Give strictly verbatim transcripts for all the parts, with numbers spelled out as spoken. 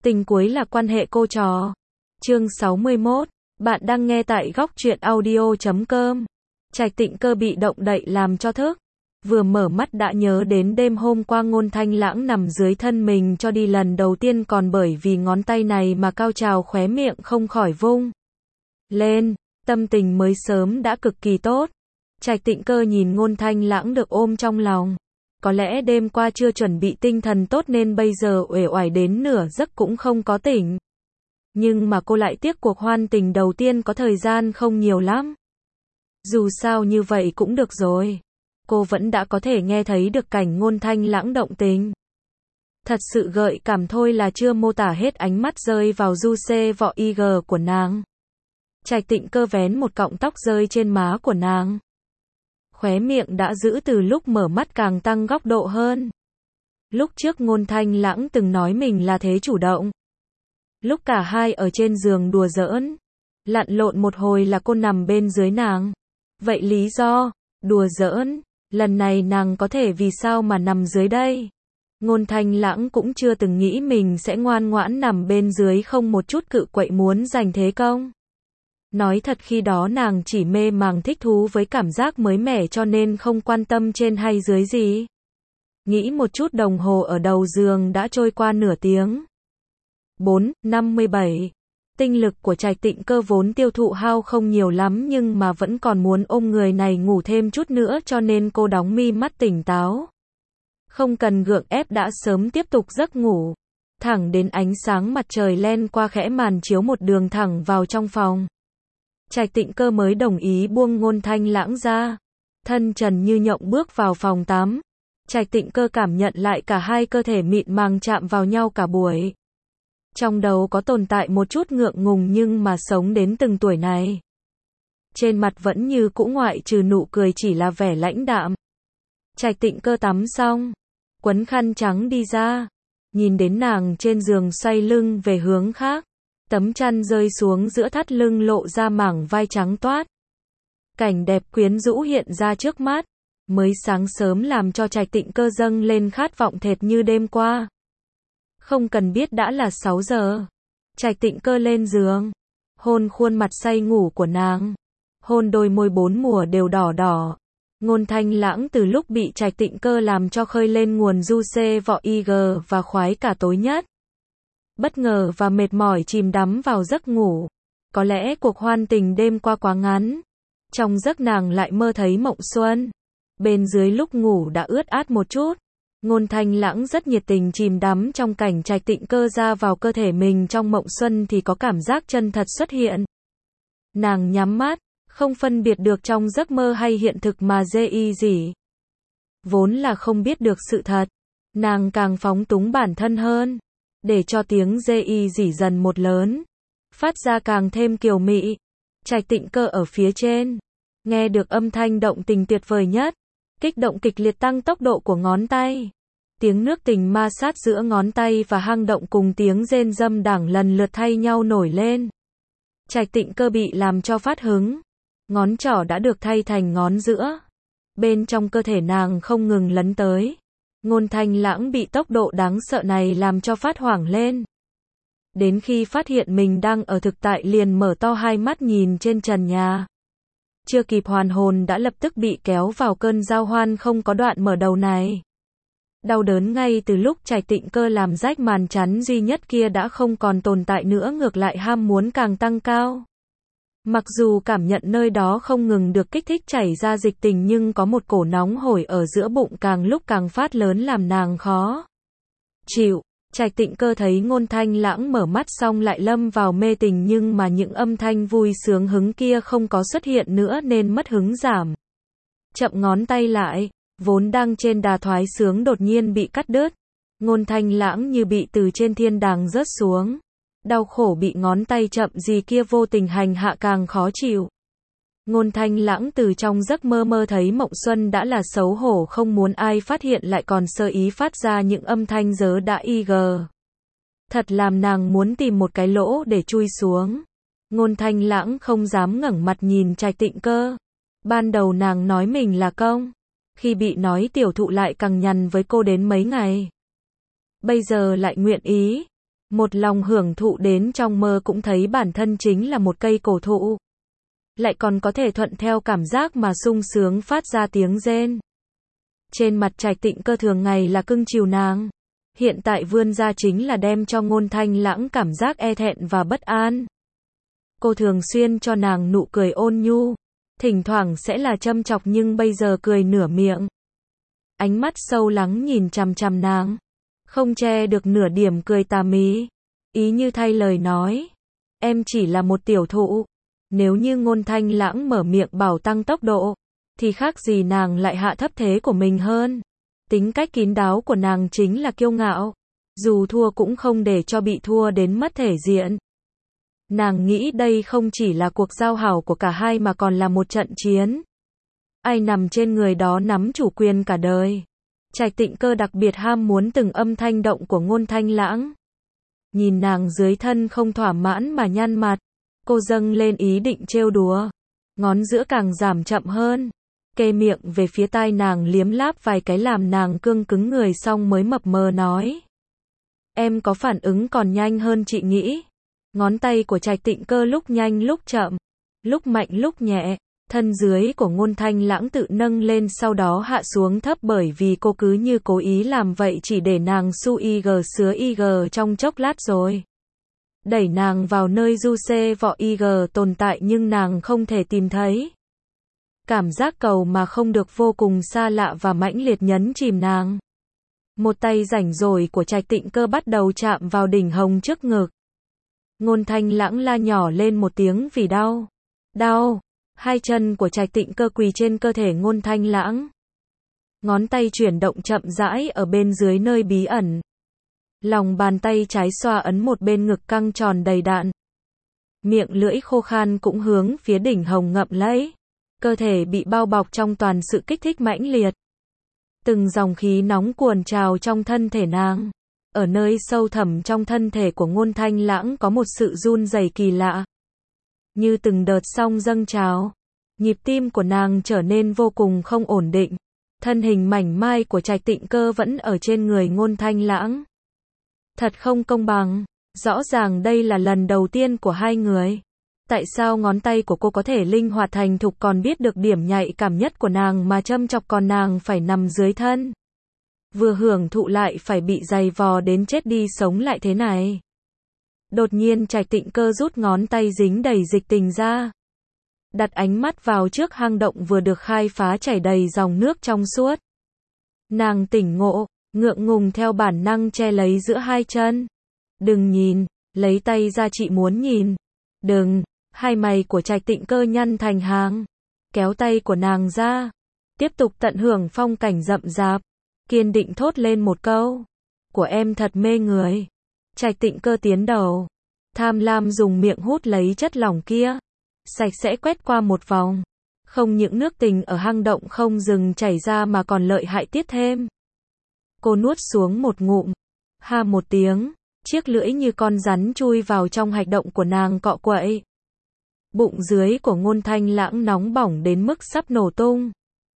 Tình cuối là quan hệ cô trò. Chương sáu mươi mốt. Bạn đang nghe tại góc truyện audio chấm com. Trạch Tịnh Cơ bị động đậy làm cho thức. Vừa mở mắt đã nhớ đến đêm hôm qua Ngôn Thanh Lãng nằm dưới thân mình cho đi lần đầu tiên, còn bởi vì ngón tay này mà cao trào khóe miệng không khỏi vung lên. Tâm tình mới sớm đã cực kỳ tốt. Trạch Tịnh Cơ nhìn Ngôn Thanh Lãng được ôm trong lòng. Có lẽ đêm qua chưa chuẩn bị tinh thần tốt nên bây giờ uể oải đến nửa giấc cũng không có tỉnh. Nhưng mà cô lại tiếc cuộc hoan tình đầu tiên có thời gian không nhiều lắm. Dù sao như vậy cũng được rồi. Cô vẫn đã có thể nghe thấy được cảnh Ngôn Thanh Lãng động tình. Thật sự gợi cảm thôi là chưa mô tả hết ánh mắt rơi vào du xê vọ i giê của nàng. Trạch Tịnh Cơ vén một cọng tóc rơi trên má của nàng. Khóe miệng đã giữ từ lúc mở mắt càng tăng góc độ hơn. Lúc trước Ngôn Thanh Lãng từng nói mình là thế chủ động. Lúc cả hai ở trên giường đùa giỡn, lặn lộn một hồi là cô nằm bên dưới nàng. Vậy lý do, đùa giỡn, lần này nàng có thể vì sao mà nằm dưới đây? Ngôn Thanh Lãng cũng chưa từng nghĩ mình sẽ ngoan ngoãn nằm bên dưới không một chút cự quậy muốn giành thế công. Nói thật khi đó nàng chỉ mê màng thích thú với cảm giác mới mẻ cho nên không quan tâm trên hay dưới gì. Nghĩ một chút đồng hồ ở đầu giường đã trôi qua nửa tiếng. bốn năm mươi bảy. Tinh lực của Trạch Tịnh Cơ vốn tiêu thụ hao không nhiều lắm nhưng mà vẫn còn muốn ôm người này ngủ thêm chút nữa cho nên cô đóng mi mắt tỉnh táo. Không cần gượng ép đã sớm tiếp tục giấc ngủ. Thẳng đến ánh sáng mặt trời len qua khẽ màn chiếu một đường thẳng vào trong phòng. Trạch Tịnh Cơ mới đồng ý buông Ngôn Thanh Lãng ra. Thân trần như nhộng bước vào phòng tắm. Trạch Tịnh Cơ cảm nhận lại cả hai cơ thể mịn màng chạm vào nhau cả buổi. Trong đầu có tồn tại một chút ngượng ngùng nhưng mà sống đến từng tuổi này. Trên mặt vẫn như cũ ngoại trừ nụ cười chỉ là vẻ lãnh đạm. Trạch Tịnh Cơ tắm xong, quấn khăn trắng đi ra. Nhìn đến nàng trên giường xoay lưng về hướng khác. Tấm chăn rơi xuống giữa thắt lưng lộ ra mảng vai trắng toát. Cảnh đẹp quyến rũ hiện ra trước mắt. Mới sáng sớm làm cho Trạch Tịnh Cơ dâng lên khát vọng thệt như đêm qua. Không cần biết đã là sáu giờ. Trạch Tịnh Cơ lên giường. Hôn khuôn mặt say ngủ của nàng. Hôn đôi môi bốn mùa đều đỏ đỏ. Ngôn Thanh Lãng từ lúc bị Trạch Tịnh Cơ làm cho khơi lên nguồn du xê vọ i giê và khoái cả tối nhất. Bất ngờ và mệt mỏi chìm đắm vào giấc ngủ. Có lẽ cuộc hoan tình đêm qua quá ngắn. Trong giấc nàng lại mơ thấy mộng xuân. Bên dưới lúc ngủ đã ướt át một chút. Ngôn Thanh Lãng rất nhiệt tình chìm đắm trong cảnh Trạch Tịnh Cơ ra vào cơ thể mình trong mộng xuân thì có cảm giác chân thật xuất hiện. Nàng nhắm mắt, không phân biệt được trong giấc mơ hay hiện thực mà dê y gì. Vốn là không biết được sự thật. Nàng càng phóng túng bản thân hơn. Để cho tiếng dê y dỉ dần một lớn. Phát ra càng thêm kiều mị. Trạch Tịnh Cơ ở phía trên. Nghe được âm thanh động tình tuyệt vời nhất. Kích động kịch liệt tăng tốc độ của ngón tay. Tiếng nước tình ma sát giữa ngón tay và hang động cùng tiếng rên râm đảng lần lượt thay nhau nổi lên. Trạch Tịnh Cơ bị làm cho phát hứng. Ngón trỏ đã được thay thành ngón giữa. Bên trong cơ thể nàng không ngừng lấn tới. Ngôn Thanh Lãng bị tốc độ đáng sợ này làm cho phát hoảng lên. Đến khi phát hiện mình đang ở thực tại liền mở to hai mắt nhìn trên trần nhà. Chưa kịp hoàn hồn đã lập tức bị kéo vào cơn giao hoan không có đoạn mở đầu này. Đau đớn ngay từ lúc Trạch Tịnh Cơ làm rách màn chắn duy nhất kia đã không còn tồn tại nữa, ngược lại ham muốn càng tăng cao. Mặc dù cảm nhận nơi đó không ngừng được kích thích chảy ra dịch tình nhưng có một cổ nóng hổi ở giữa bụng càng lúc càng phát lớn làm nàng khó chịu. Trạch Tịnh Cơ thấy Ngôn Thanh Lãng mở mắt xong lại lâm vào mê tình nhưng mà những âm thanh vui sướng hứng kia không có xuất hiện nữa nên mất hứng giảm. Chậm ngón tay lại, vốn đang trên đà thoái sướng đột nhiên bị cắt đứt. Ngôn Thanh Lãng như bị từ trên thiên đàng rớt xuống. Đau khổ bị ngón tay chậm gì kia vô tình hành hạ càng khó chịu. Ngôn Thanh Lãng từ trong giấc mơ mơ thấy mộng xuân đã là xấu hổ không muốn ai phát hiện lại còn sơ ý phát ra những âm thanh dớ đã y gờ. Thật làm nàng muốn tìm một cái lỗ để chui xuống. Ngôn Thanh Lãng không dám ngẩng mặt nhìn Trạch Tịnh Cơ. Ban đầu nàng nói mình là công. Khi bị nói tiểu thụ lại cằn nhằn với cô đến mấy ngày. Bây giờ lại nguyện ý. Một lòng hưởng thụ đến trong mơ cũng thấy bản thân chính là một cây cổ thụ. Lại còn có thể thuận theo cảm giác mà sung sướng phát ra tiếng rên. Trên mặt Trạch Tịnh Cơ thường ngày là cưng chiều nàng. Hiện tại vươn ra chính là đem cho Ngôn Thanh Lãng cảm giác e thẹn và bất an. Cô thường xuyên cho nàng nụ cười ôn nhu. Thỉnh thoảng sẽ là châm chọc nhưng bây giờ cười nửa miệng. Ánh mắt sâu lắng nhìn chằm chằm nàng. Không che được nửa điểm cười tà mí. Ý như thay lời nói. Em chỉ là một tiểu thụ. Nếu như Ngôn Thanh Lãng mở miệng bảo tăng tốc độ. Thì khác gì nàng lại hạ thấp thế của mình hơn. Tính cách kín đáo của nàng chính là kiêu ngạo. Dù thua cũng không để cho bị thua đến mất thể diện. Nàng nghĩ đây không chỉ là cuộc giao hảo của cả hai mà còn là một trận chiến. Ai nằm trên người đó nắm chủ quyền cả đời. Trạch Tịnh Cơ đặc biệt ham muốn từng âm thanh động của Ngôn Thanh Lãng. Nhìn nàng dưới thân không thỏa mãn mà nhăn mặt. Cô dâng lên ý định trêu đùa. Ngón giữa càng giảm chậm hơn. Kê miệng về phía tai nàng liếm láp vài cái làm nàng cương cứng người xong mới mập mờ nói. Em có phản ứng còn nhanh hơn chị nghĩ. Ngón tay của Trạch Tịnh Cơ lúc nhanh lúc chậm. Lúc mạnh lúc nhẹ. Thân dưới của Ngôn Thanh Lãng tự nâng lên sau đó hạ xuống thấp bởi vì cô cứ như cố ý làm vậy chỉ để nàng su ig sứa ig trong chốc lát rồi. Đẩy nàng vào nơi du xê vọ ig tồn tại nhưng nàng không thể tìm thấy. Cảm giác cầu mà không được vô cùng xa lạ và mãnh liệt nhấn chìm nàng. Một tay rảnh rỗi của Trạch Tịnh Cơ bắt đầu chạm vào đỉnh hồng trước ngực. Ngôn Thanh Lãng la nhỏ lên một tiếng vì đau. Đau. Hai chân của Trạch Tịnh Cơ quỳ trên cơ thể Ngôn Thanh Lãng. Ngón tay chuyển động chậm rãi ở bên dưới nơi bí ẩn. Lòng bàn tay trái xoa ấn một bên ngực căng tròn đầy đạn. Miệng lưỡi khô khan cũng hướng phía đỉnh hồng ngậm lấy. Cơ thể bị bao bọc trong toàn sự kích thích mãnh liệt. Từng dòng khí nóng cuồn trào trong thân thể nàng. Ở nơi sâu thẳm trong thân thể của Ngôn Thanh Lãng có một sự run rẩy kỳ lạ. Như từng đợt sóng dâng trào. Nhịp tim của nàng trở nên vô cùng không ổn định. Thân hình mảnh mai của Trạch Tịnh Cơ vẫn ở trên người Ngôn Thanh Lãng. Thật không công bằng. Rõ ràng đây là lần đầu tiên của hai người. Tại sao ngón tay của cô có thể linh hoạt thành thục còn biết được điểm nhạy cảm nhất của nàng mà châm chọc còn nàng phải nằm dưới thân. Vừa hưởng thụ lại phải bị giày vò đến chết đi sống lại thế này. Đột nhiên Trạch Tịnh Cơ rút ngón tay dính đầy dịch tình ra. Đặt ánh mắt vào trước hang động vừa được khai phá chảy đầy dòng nước trong suốt. Nàng tỉnh ngộ, ngượng ngùng theo bản năng che lấy giữa hai chân. Đừng nhìn, lấy tay ra chị muốn nhìn. Đừng, hai mày của Trạch Tịnh Cơ nhăn thành hàng. Kéo tay của nàng ra. Tiếp tục tận hưởng phong cảnh rậm rạp. Kiên định thốt lên một câu. Của em thật mê người. Trạch Tịnh Cơ tiến đầu. Tham lam dùng miệng hút lấy chất lỏng kia. Sạch sẽ quét qua một vòng. Không những nước tình ở hang động không dừng chảy ra mà còn lợi hại tiết thêm. Cô nuốt xuống một ngụm. Ha một tiếng. Chiếc lưỡi như con rắn chui vào trong hạch động của nàng cọ quậy. Bụng dưới của Ngôn Thanh Lãng nóng bỏng đến mức sắp nổ tung.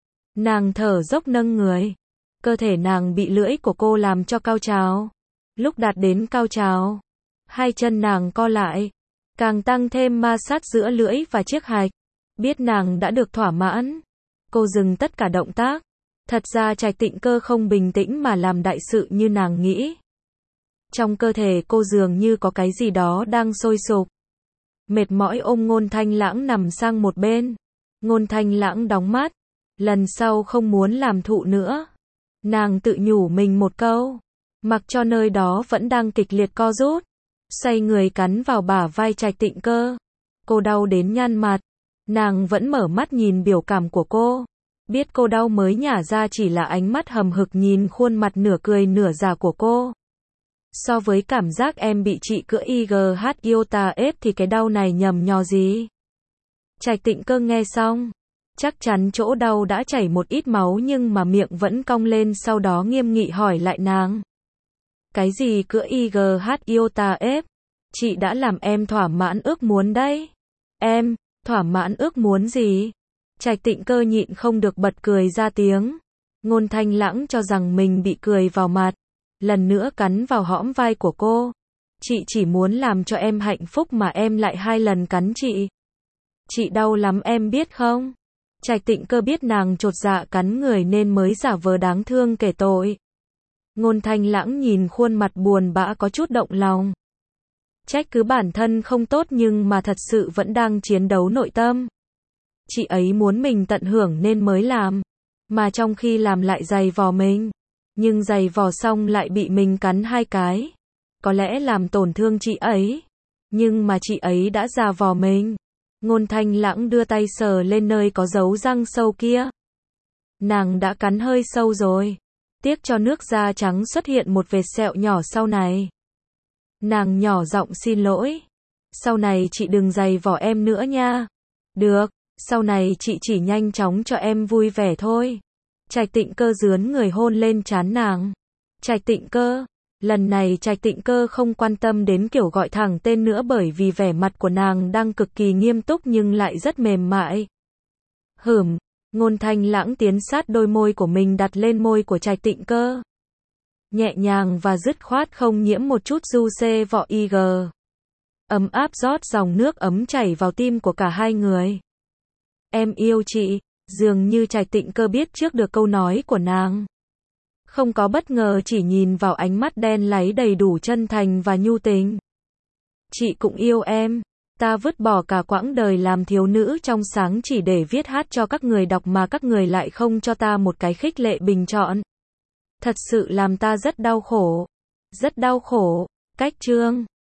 Nàng thở dốc nâng người. Cơ thể nàng bị lưỡi của cô làm cho cao trào. Lúc đạt đến cao trào, hai chân nàng co lại, càng tăng thêm ma sát giữa lưỡi và chiếc hạch. Biết nàng đã được thỏa mãn, cô dừng tất cả động tác. Thật ra Trạch Tịnh Cơ không bình tĩnh mà làm đại sự như nàng nghĩ. Trong cơ thể cô dường như có cái gì đó đang sôi sục. Mệt mỏi ôm Ngôn Thanh Lãng nằm sang một bên. Ngôn Thanh Lãng đóng mắt. Lần sau không muốn làm thụ nữa. Nàng tự nhủ mình một câu. Mặc cho nơi đó vẫn đang kịch liệt co rút. Xoay người cắn vào bả vai Trạch Tịnh Cơ. Cô đau đến nhăn mặt. Nàng vẫn mở mắt nhìn biểu cảm của cô. Biết cô đau mới nhả ra chỉ là ánh mắt hầm hực nhìn khuôn mặt nửa cười nửa giả của cô. So với cảm giác em bị chị cữa i giê hát iota ép thì cái đau này nhầm nhò gì? Trạch Tịnh Cơ nghe xong. Chắc chắn chỗ đau đã chảy một ít máu nhưng mà miệng vẫn cong lên sau đó nghiêm nghị hỏi lại nàng. Cái gì cữa i giê hát iota ép? Chị đã làm em thỏa mãn ước muốn đấy. Em, thỏa mãn ước muốn gì? Trạch Tịnh Cơ nhịn không được bật cười ra tiếng. Ngôn Thanh Lãng cho rằng mình bị cười vào mặt. Lần nữa cắn vào hõm vai của cô. Chị chỉ muốn làm cho em hạnh phúc mà em lại hai lần cắn chị. Chị đau lắm em biết không? Trạch Tịnh Cơ biết nàng chột dạ cắn người nên mới giả vờ đáng thương kể tội. Ngôn Thanh Lãng nhìn khuôn mặt buồn bã có chút động lòng. Trách cứ bản thân không tốt nhưng mà thật sự vẫn đang chiến đấu nội tâm. Chị ấy muốn mình tận hưởng nên mới làm. Mà trong khi làm lại giày vò mình. Nhưng giày vò xong lại bị mình cắn hai cái. Có lẽ làm tổn thương chị ấy. Nhưng mà chị ấy đã già vò mình. Ngôn Thanh Lãng đưa tay sờ lên nơi có dấu răng sâu kia. Nàng đã cắn hơi sâu rồi. Tiếc cho nước da trắng xuất hiện một vệt sẹo nhỏ sau này. Nàng nhỏ giọng xin lỗi. Sau này chị đừng giày vò em nữa nha. Được, sau này chị chỉ nhanh chóng cho em vui vẻ thôi. Trạch Tịnh Cơ dướn người hôn lên trán nàng. Trạch Tịnh Cơ. Lần này Trạch Tịnh Cơ không quan tâm đến kiểu gọi thẳng tên nữa bởi vì vẻ mặt của nàng đang cực kỳ nghiêm túc nhưng lại rất mềm mại. Hửm, Ngôn Thanh Lãng tiến sát đôi môi của mình đặt lên môi của Trạch Tịnh Cơ. Nhẹ nhàng và dứt khoát không nhiễm một chút du xê vọ ig. Ấm áp rót dòng nước ấm chảy vào tim của cả hai người. Em yêu chị, dường như Trạch Tịnh Cơ biết trước được câu nói của nàng. Không có bất ngờ chỉ nhìn vào ánh mắt đen láy đầy đủ chân thành và nhu tình. Chị cũng yêu em. Ta vứt bỏ cả quãng đời làm thiếu nữ trong sáng chỉ để viết hát cho các người đọc mà các người lại không cho ta một cái khích lệ bình chọn. Thật sự làm ta rất đau khổ. Rất đau khổ. Cách chương